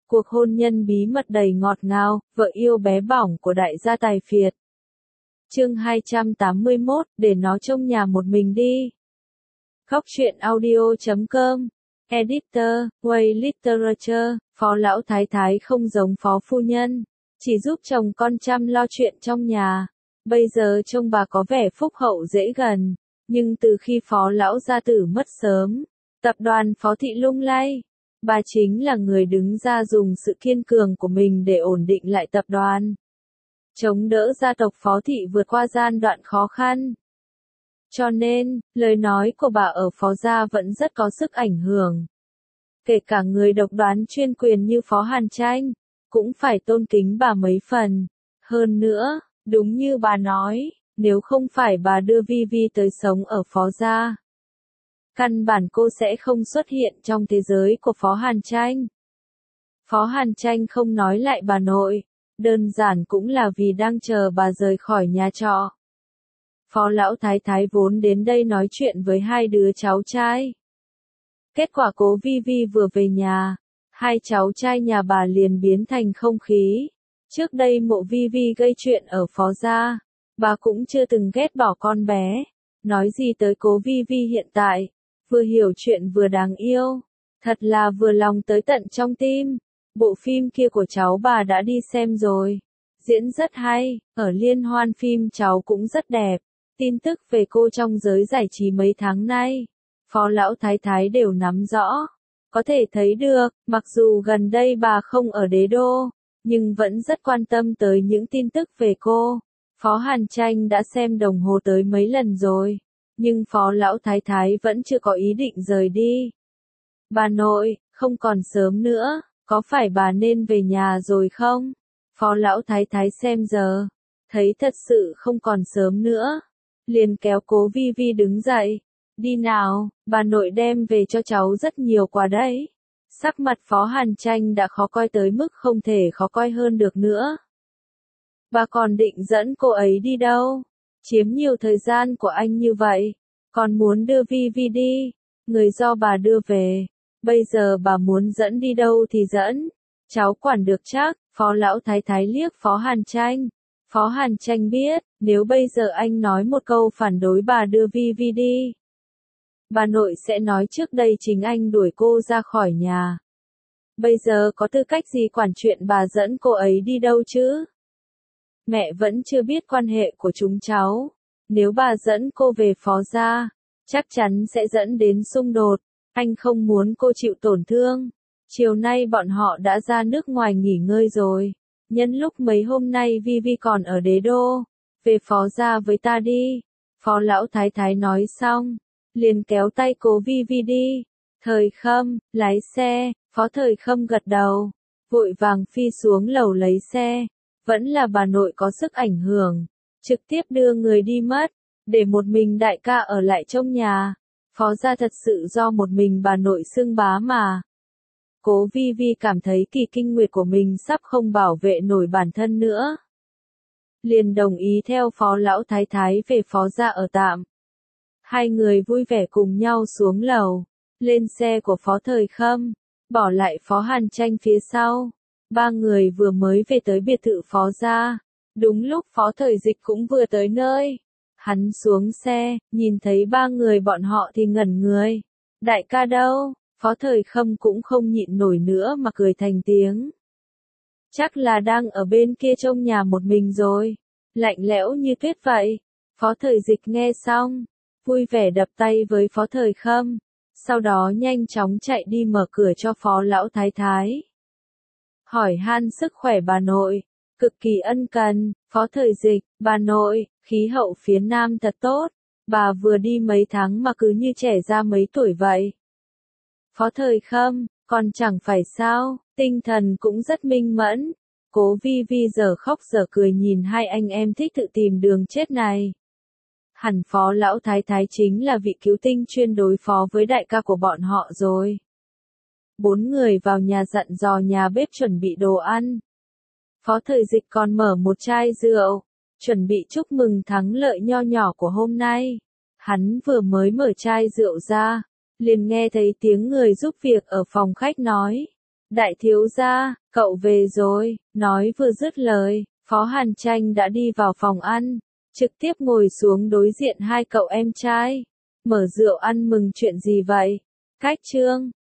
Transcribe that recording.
Cuộc hôn nhân bí mật đầy ngọt ngào, vợ yêu bé bỏng của đại gia tài phiệt. Chương 281, để nó trông nhà một mình đi. Góc truyện audio.com. Editor, Way Literature. Phó lão thái thái không giống phó phu nhân, chỉ giúp chồng con chăm lo chuyện trong nhà. Bây giờ trông bà có vẻ phúc hậu dễ gần, nhưng từ khi phó lão gia tử mất sớm, tập đoàn Phó Thị lung lay. Bà chính là người đứng ra dùng sự kiên cường của mình để ổn định lại tập đoàn, chống đỡ gia tộc Phó Thị vượt qua giai đoạn khó khăn. Cho nên, lời nói của bà ở Phó gia vẫn rất có sức ảnh hưởng. Kể cả người độc đoán chuyên quyền như Phó Hàn Tranh, cũng phải tôn kính bà mấy phần. Hơn nữa, đúng như bà nói, nếu không phải bà đưa Vi Vi tới sống ở Phó gia, căn bản cô sẽ không xuất hiện trong thế giới của Phó Hàn Tranh. Phó Hàn Tranh không nói lại bà nội, đơn giản cũng là vì đang chờ bà rời khỏi nhà trọ. Phó lão thái thái vốn đến đây nói chuyện với hai đứa cháu trai. Kết quả Cố Vi Vi vừa về nhà, hai cháu trai nhà bà liền biến thành không khí. Trước đây Mộ Vi Vi gây chuyện ở Phó gia, bà cũng chưa từng ghét bỏ con bé. Nói gì tới Cố Vi Vi hiện tại, vừa hiểu chuyện vừa đáng yêu, thật là vừa lòng tới tận trong tim. Bộ phim kia của cháu bà đã đi xem rồi, diễn rất hay, ở liên hoan phim cháu cũng rất đẹp. Tin tức về cô trong giới giải trí mấy tháng nay, phó lão thái thái đều nắm rõ. Có thể thấy được, mặc dù gần đây bà không ở đế đô, nhưng vẫn rất quan tâm tới những tin tức về cô. Phó Hàn Tranh đã xem đồng hồ tới mấy lần rồi, nhưng phó lão thái thái vẫn chưa có ý định rời đi. Bà nội, không còn sớm nữa, có phải bà nên về nhà rồi không? Phó lão thái thái xem giờ, thấy thật sự không còn sớm nữa, liền kéo Cố Vi Vi đứng dậy. Đi nào, bà nội đem về cho cháu rất nhiều quà đấy. Sắc mặt Phó Hàn Tranh đã khó coi tới mức không thể khó coi hơn được nữa. Bà còn định dẫn cô ấy đi đâu? Chiếm nhiều thời gian của anh như vậy, còn muốn đưa Vi Vi đi, người do bà đưa về. Bây giờ bà muốn dẫn đi đâu thì dẫn, cháu quản được chắc. Phó lão thái thái liếc Phó Hàn Tranh. Phó Hàn Tranh biết, nếu bây giờ anh nói một câu phản đối bà đưa Vi Vi đi, bà nội sẽ nói trước đây chính anh đuổi cô ra khỏi nhà. Bây giờ có tư cách gì quản chuyện bà dẫn cô ấy đi đâu chứ? Mẹ vẫn chưa biết quan hệ của chúng cháu. Nếu bà dẫn cô về Phó gia, chắc chắn sẽ dẫn đến xung đột. Anh không muốn cô chịu tổn thương. Chiều nay bọn họ đã ra nước ngoài nghỉ ngơi rồi. Nhân lúc mấy hôm nay Vi Vi còn ở đế đô, về Phó gia với ta đi. Phó lão thái thái nói xong, liền kéo tay Cố Vi Vi đi. Thời Khâm, lái xe. Phó Thời Khâm gật đầu, vội vàng phi xuống lầu lấy xe. Vẫn là bà nội có sức ảnh hưởng, trực tiếp đưa người đi mất, để một mình đại ca ở lại trong nhà. Phó gia thật sự do một mình bà nội xưng bá mà. Cố Vi Vi cảm thấy kỳ kinh nguyệt của mình sắp không bảo vệ nổi bản thân nữa, liền đồng ý theo phó lão thái thái về Phó gia ở tạm. Hai người vui vẻ cùng nhau xuống lầu, lên xe của Phó Thời Khâm, bỏ lại Phó Hàn Tranh phía sau. Ba người vừa mới về tới biệt thự Phó gia, đúng lúc Phó Thời Dịch cũng vừa tới nơi. Hắn xuống xe, nhìn thấy ba người bọn họ thì ngẩn người. Đại ca đâu? Phó Thời Khâm cũng không nhịn nổi nữa mà cười thành tiếng. Chắc là đang ở bên kia trong nhà một mình rồi, lạnh lẽo như tuyết vậy. Phó Thời Dịch nghe xong, vui vẻ đập tay với Phó Thời Khâm, sau đó nhanh chóng chạy đi mở cửa cho phó lão thái thái. Hỏi han sức khỏe bà nội, cực kỳ ân cần. Phó Thời Dịch, bà nội, khí hậu phía Nam thật tốt, bà vừa đi mấy tháng mà cứ như trẻ ra mấy tuổi vậy. Phó Thời Khâm, còn chẳng phải sao, tinh thần cũng rất minh mẫn. Cố Vi Vi giờ khóc giờ cười nhìn hai anh em thích tự tìm đường chết này. Hẳn phó lão thái thái chính là vị cứu tinh chuyên đối phó với đại ca của bọn họ rồi. Bốn người vào nhà dặn dò nhà bếp chuẩn bị đồ ăn. Phó Thời Dịch còn mở một chai rượu, chuẩn bị chúc mừng thắng lợi nho nhỏ của hôm nay. Hắn vừa mới mở chai rượu ra, liền nghe thấy tiếng người giúp việc ở phòng khách nói. Đại thiếu gia, cậu về rồi, nói vừa dứt lời, Phó Hàn Tranh đã đi vào phòng ăn, trực tiếp ngồi xuống đối diện hai cậu em trai. Mở rượu ăn mừng chuyện gì vậy? Cách Trương,